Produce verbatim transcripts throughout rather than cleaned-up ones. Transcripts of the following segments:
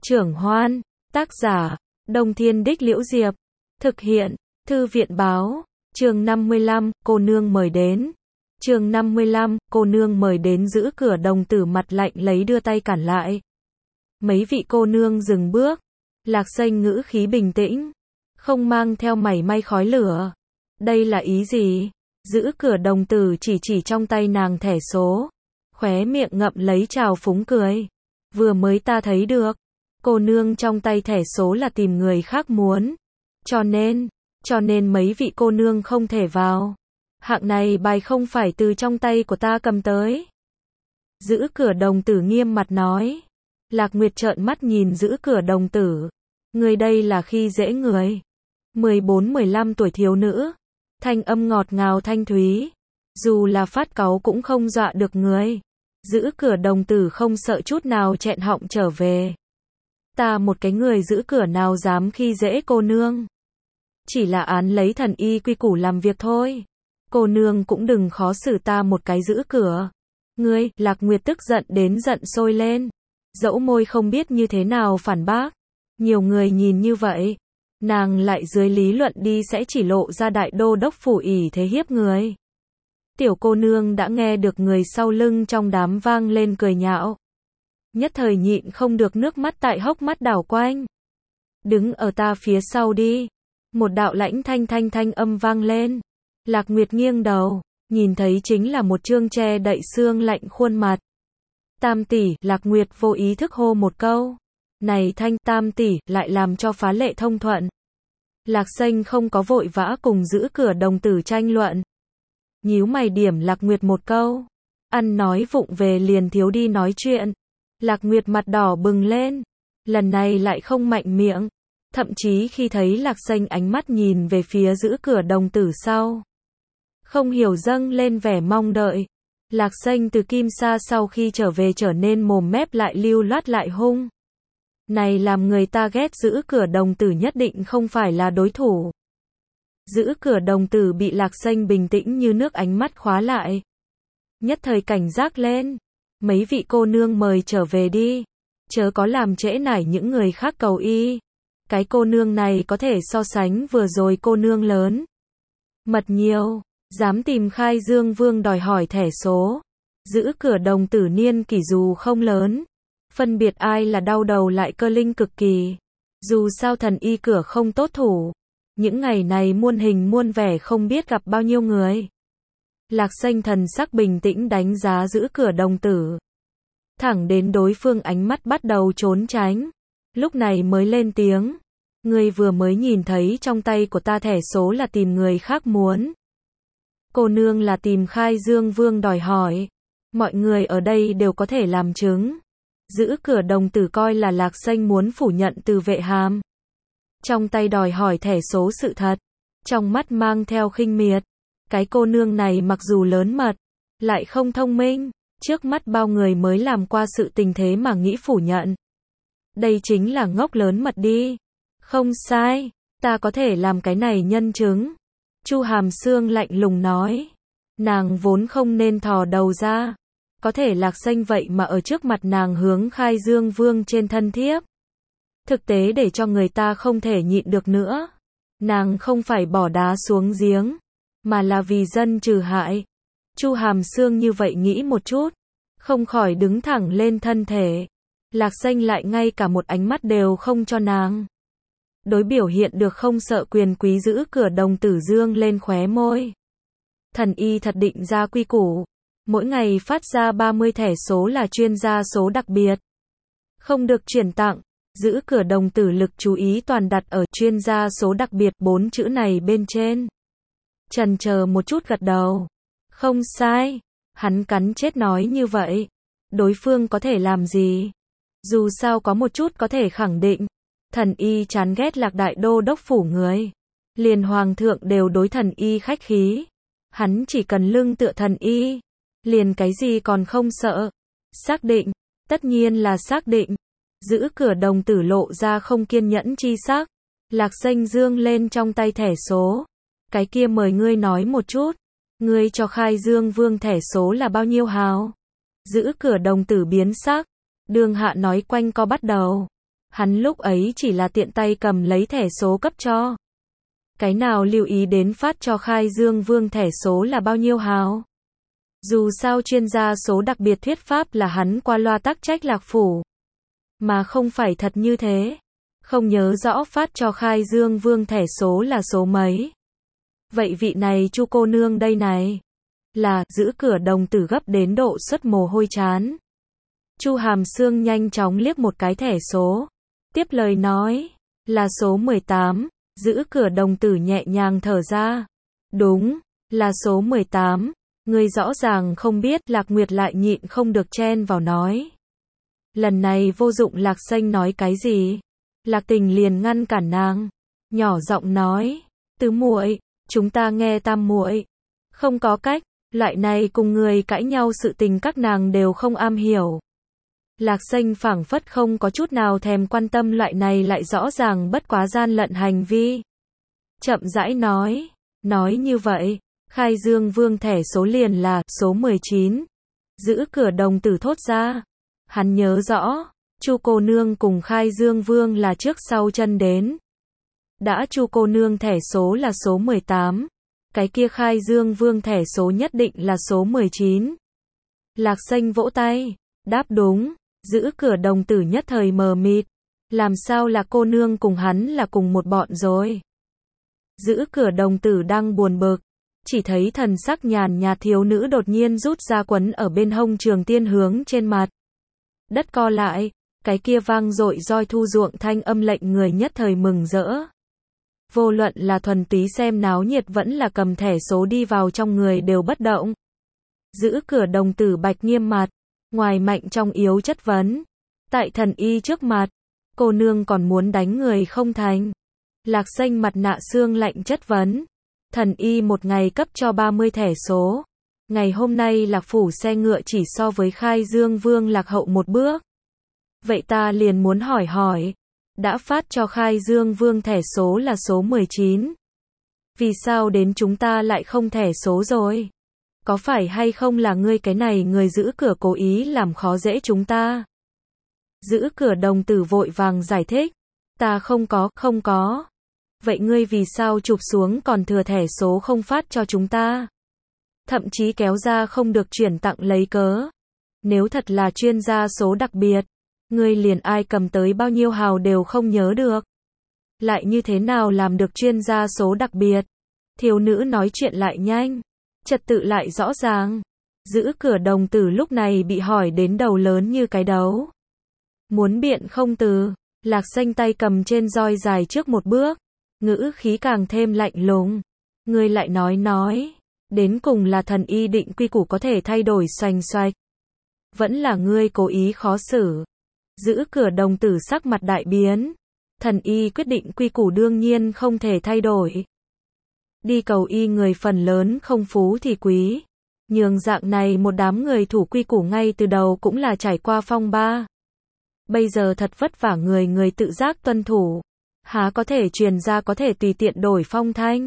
Trưởng Hoan, tác giả, Đông Thiên Đích Liễu Diệp, thực hiện, Thư viện Báo, chương năm mươi lăm, cô nương mời đến. Chương năm mươi lăm, cô nương mời đến. Giữ cửa đồng tử mặt lạnh lấy đưa tay cản lại. Mấy vị cô nương dừng bước. Lạc Xanh ngữ khí bình tĩnh, không mang theo mảy may khói lửa. Đây là ý gì? Giữ cửa đồng tử chỉ chỉ trong tay nàng thẻ số, khóe miệng ngậm lấy trào phúng cười. Vừa mới ta thấy được, cô nương trong tay thẻ số là tìm người khác muốn. Cho nên, cho nên mấy vị cô nương không thể vào. Hạng này bài không phải từ trong tay của ta cầm tới. Giữ cửa đồng tử nghiêm mặt nói. Lạc Nguyệt trợn mắt nhìn giữ cửa đồng tử. Người đây là khi dễ người. mười bốn mười lăm tuổi thiếu nữ. Thanh âm ngọt ngào thanh thúy. Dù là phát cáu cũng không dọa được người. Giữ cửa đồng tử không sợ chút nào chẹn họng trở về. Ta một cái người giữ cửa nào dám khi dễ cô nương. Chỉ là án lấy thần y quy củ làm việc thôi. Cô nương cũng đừng khó xử ta một cái giữ cửa. Ngươi, Lạc Nguyệt tức giận đến giận sôi lên. Dẫu môi không biết như thế nào phản bác. Nhiều người nhìn như vậy. Nàng lại dưới lý luận đi sẽ chỉ lộ ra đại đô đốc phủ ỷ thế hiếp người. Tiểu cô nương đã nghe được người sau lưng trong đám vang lên cười nhạo. Nhất thời nhịn không được nước mắt tại hốc mắt đảo quanh. Đứng ở ta phía sau đi. Một đạo lãnh thanh thanh thanh âm vang lên. Lạc Nguyệt nghiêng đầu, nhìn thấy chính là một trương che đậy xương lạnh khuôn mặt. Tam tỷ, Lạc Nguyệt vô ý thức hô một câu. Này thanh tam tỷ, lại làm cho phá lệ thông thuận. Lạc Xanh không có vội vã cùng giữ cửa đồng tử tranh luận. Nhíu mày điểm Lạc Nguyệt một câu. Ăn nói vụng về liền thiếu đi nói chuyện. Lạc Nguyệt mặt đỏ bừng lên. Lần này lại không mạnh miệng. Thậm chí khi thấy Lạc Xanh ánh mắt nhìn về phía giữ cửa đồng tử sau. Không hiểu dâng lên vẻ mong đợi. Lạc Xanh từ Kim Sa sau khi trở về trở nên mồm mép lại lưu loát lại hung. Này làm người ta ghét. Giữ cửa đồng tử nhất định không phải là đối thủ. Giữ cửa đồng tử bị Lạc Xanh bình tĩnh như nước ánh mắt khóa lại. Nhất thời cảnh giác lên. Mấy vị cô nương mời trở về đi. Chớ có làm trễ nải những người khác cầu y. Cái cô nương này có thể so sánh vừa rồi cô nương lớn. Mật nhiều. Dám tìm Khai Dương Vương đòi hỏi thẻ số. Giữ cửa đồng tử niên kỷ dù không lớn. Phân biệt ai là đau đầu lại cơ linh cực kỳ. Dù sao thần y cửa không tốt thủ. Những ngày này muôn hình muôn vẻ không biết gặp bao nhiêu người. Lạc Xanh thần sắc bình tĩnh đánh giá giữ cửa đồng tử. Thẳng đến đối phương ánh mắt bắt đầu trốn tránh. Lúc này mới lên tiếng. Người vừa mới nhìn thấy trong tay của ta thẻ số là tìm người khác muốn. Cô nương là tìm Khai Dương Vương đòi hỏi. Mọi người ở đây đều có thể làm chứng. Giữ cửa đồng tử coi là Lạc Xanh muốn phủ nhận từ vệ hàm. Trong tay đòi hỏi thẻ số sự thật. Trong mắt mang theo khinh miệt. Cái cô nương này mặc dù lớn mật, lại không thông minh. Trước mắt bao người mới làm qua sự tình thế mà nghĩ phủ nhận. Đây chính là ngốc lớn mật đi. Không sai, ta có thể làm cái này nhân chứng. Chu Hàm Sương lạnh lùng nói. Nàng vốn không nên thò đầu ra. Có thể Lạc Xanh vậy mà ở trước mặt nàng hướng Khai Dương Vương trên thân thiếp. Thực tế để cho người ta không thể nhịn được nữa. Nàng không phải bỏ đá xuống giếng, mà là vì dân trừ hại. Chu Hàm Sương như vậy nghĩ một chút, không khỏi đứng thẳng lên thân thể. Lạc Xanh lại ngay cả một ánh mắt đều không cho nàng. Đối biểu hiện được không sợ quyền quý. Giữ cửa đồng tử dương lên khóe môi. Thần y thật định ra quy củ. Mỗi ngày phát ra ba mươi thẻ số là chuyên gia số đặc biệt. Không được chuyển tặng. Giữ cửa đồng tử lực chú ý toàn đặt ở chuyên gia số đặc biệt bốn chữ này bên trên. Chần chờ một chút gật đầu. Không sai. Hắn cắn chết nói như vậy. Đối phương có thể làm gì? Dù sao có một chút có thể khẳng định. Thần y chán ghét Lạc đại đô đốc phủ người. Liền hoàng thượng đều đối thần y khách khí. Hắn chỉ cần lưng tựa thần y. Liền cái gì còn không sợ. Xác định. Tất nhiên là xác định. Giữ cửa đồng tử lộ ra không kiên nhẫn chi sắc. Lạc Xanh dương lên trong tay thẻ số. Cái kia mời ngươi nói một chút. Ngươi cho Khai Dương Vương thẻ số là bao nhiêu hào? Giữ cửa đồng tử biến sắc. Đường Hạ nói quanh co bắt đầu. Hắn lúc ấy chỉ là tiện tay cầm lấy thẻ số cấp cho. Cái nào lưu ý đến phát cho Khai Dương Vương thẻ số là bao nhiêu hào? Dù sao chuyên gia số đặc biệt thuyết pháp là hắn qua loa tắc trách Lạc Phủ. Mà không phải thật như thế. Không nhớ rõ phát cho Khai Dương Vương thẻ số là số mấy. Vậy vị này Chu cô nương đây này. Là, giữ cửa đồng tử gấp đến độ xuất mồ hôi chán. Chu Hàm Sương nhanh chóng liếc một cái thẻ số. Tiếp lời nói. Là số mười tám. Giữ cửa đồng tử nhẹ nhàng thở ra. Đúng, là số mười tám. Ngươi rõ ràng không biết. Lạc Nguyệt lại nhịn không được chen vào nói. Lần này vô dụng Lạc Xanh nói cái gì. Lạc Tình liền ngăn cản nàng. Nhỏ giọng nói. Tứ muội, chúng ta nghe tam muội. Không có cách, loại này cùng người cãi nhau sự tình các nàng đều không am hiểu. Lạc Xanh phảng phất không có chút nào thèm quan tâm loại này lại rõ ràng bất quá gian lận hành vi. Chậm rãi nói. Nói như vậy, Khai Dương Vương thẻ số liền là số mười chín. Giữ cửa đồng tử thốt ra. Hắn nhớ rõ, Chu cô nương cùng Khai Dương Vương là trước sau chân đến. Đã Chu cô nương thẻ số là số mười tám, cái kia Khai Dương Vương thẻ số nhất định là số mười chín. Lạc Xanh vỗ tay, đáp đúng. Giữ cửa đồng tử nhất thời mờ mịt. Làm sao là cô nương cùng hắn là cùng một bọn rồi? Giữ cửa đồng tử đang buồn bực. Chỉ thấy thần sắc nhàn nhạt thiếu nữ đột nhiên rút ra quấn ở bên hông trường tiên hướng trên mặt. Đất co lại, cái kia vang dội roi thu ruộng thanh âm lệnh người nhất thời mừng rỡ. Vô luận là thuần túy xem náo nhiệt vẫn là cầm thẻ số đi vào trong người đều bất động. Giữ cửa đồng tử bạch nghiêm mặt. Ngoài mạnh trong yếu chất vấn. Tại thần y trước mặt. Cô nương còn muốn đánh người không thành. Lạc Xanh mặt nạ xương lạnh chất vấn. Thần y một ngày cấp cho ba mươi thẻ số. Ngày hôm nay Lạc Phủ xe ngựa chỉ so với Khai Dương Vương lạc hậu một bước. Vậy ta liền muốn hỏi hỏi. Đã phát cho Khai Dương Vương thẻ số là số mười chín. Vì sao đến chúng ta lại không thẻ số rồi? Có phải hay không là ngươi cái này người giữ cửa cố ý làm khó dễ chúng ta? Giữ cửa đồng tử vội vàng giải thích. Ta không có, không có. Vậy ngươi vì sao chụp xuống còn thừa thẻ số không phát cho chúng ta? Thậm chí kéo ra không được chuyển tặng lấy cớ. Nếu thật là chuyên gia số đặc biệt, ngươi liền ai cầm tới bao nhiêu hào đều không nhớ được. Lại như thế nào làm được chuyên gia số đặc biệt? Thiếu nữ nói chuyện lại nhanh. Trật tự lại rõ ràng. Giữ cửa đồng tử lúc này bị hỏi đến đầu lớn như cái đấu. Muốn biện không từ. Lạc Xanh tay cầm trên roi dài trước một bước. Ngữ khí càng thêm lạnh lùng. Ngươi lại nói nói. Đến cùng là thần y định quy củ có thể thay đổi xoành xoạch. Vẫn là ngươi cố ý khó xử. Giữ cửa đồng tử sắc mặt đại biến. Thần y quyết định quy củ đương nhiên không thể thay đổi. Đi cầu y người phần lớn không phú thì quý. Nhường dạng này một đám người thủ quy củ ngay từ đầu cũng là trải qua phong ba. Bây giờ thật vất vả người người tự giác tuân thủ. Há có thể truyền ra có thể tùy tiện đổi phong thanh.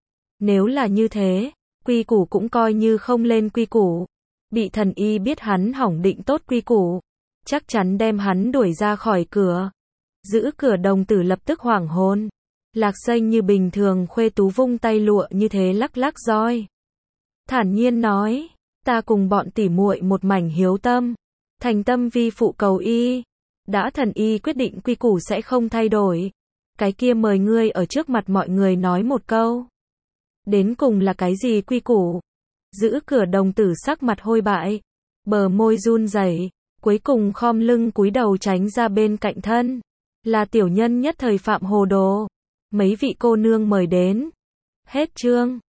Nếu là như thế, quy củ cũng coi như không lên quy củ. Bị thần y biết hắn hỏng định tốt quy củ. Chắc chắn đem hắn đuổi ra khỏi cửa. Giữ cửa đồng tử lập tức hoảng hồn. Lạc Xanh như bình thường khuê tú vung tay lụa như thế lắc lắc roi. Thản nhiên nói, ta cùng bọn tỉ muội một mảnh hiếu tâm. Thành tâm vi phụ cầu y. Đã thần y quyết định quy củ sẽ không thay đổi. Cái kia mời ngươi ở trước mặt mọi người nói một câu. Đến cùng là cái gì quy củ? Giữ cửa đồng tử sắc mặt hôi bại. Bờ môi run rẩy, cuối cùng khom lưng cúi đầu tránh ra bên cạnh thân. Là tiểu nhân nhất thời phạm hồ đồ. Mấy vị cô nương mời đến. Hết chương.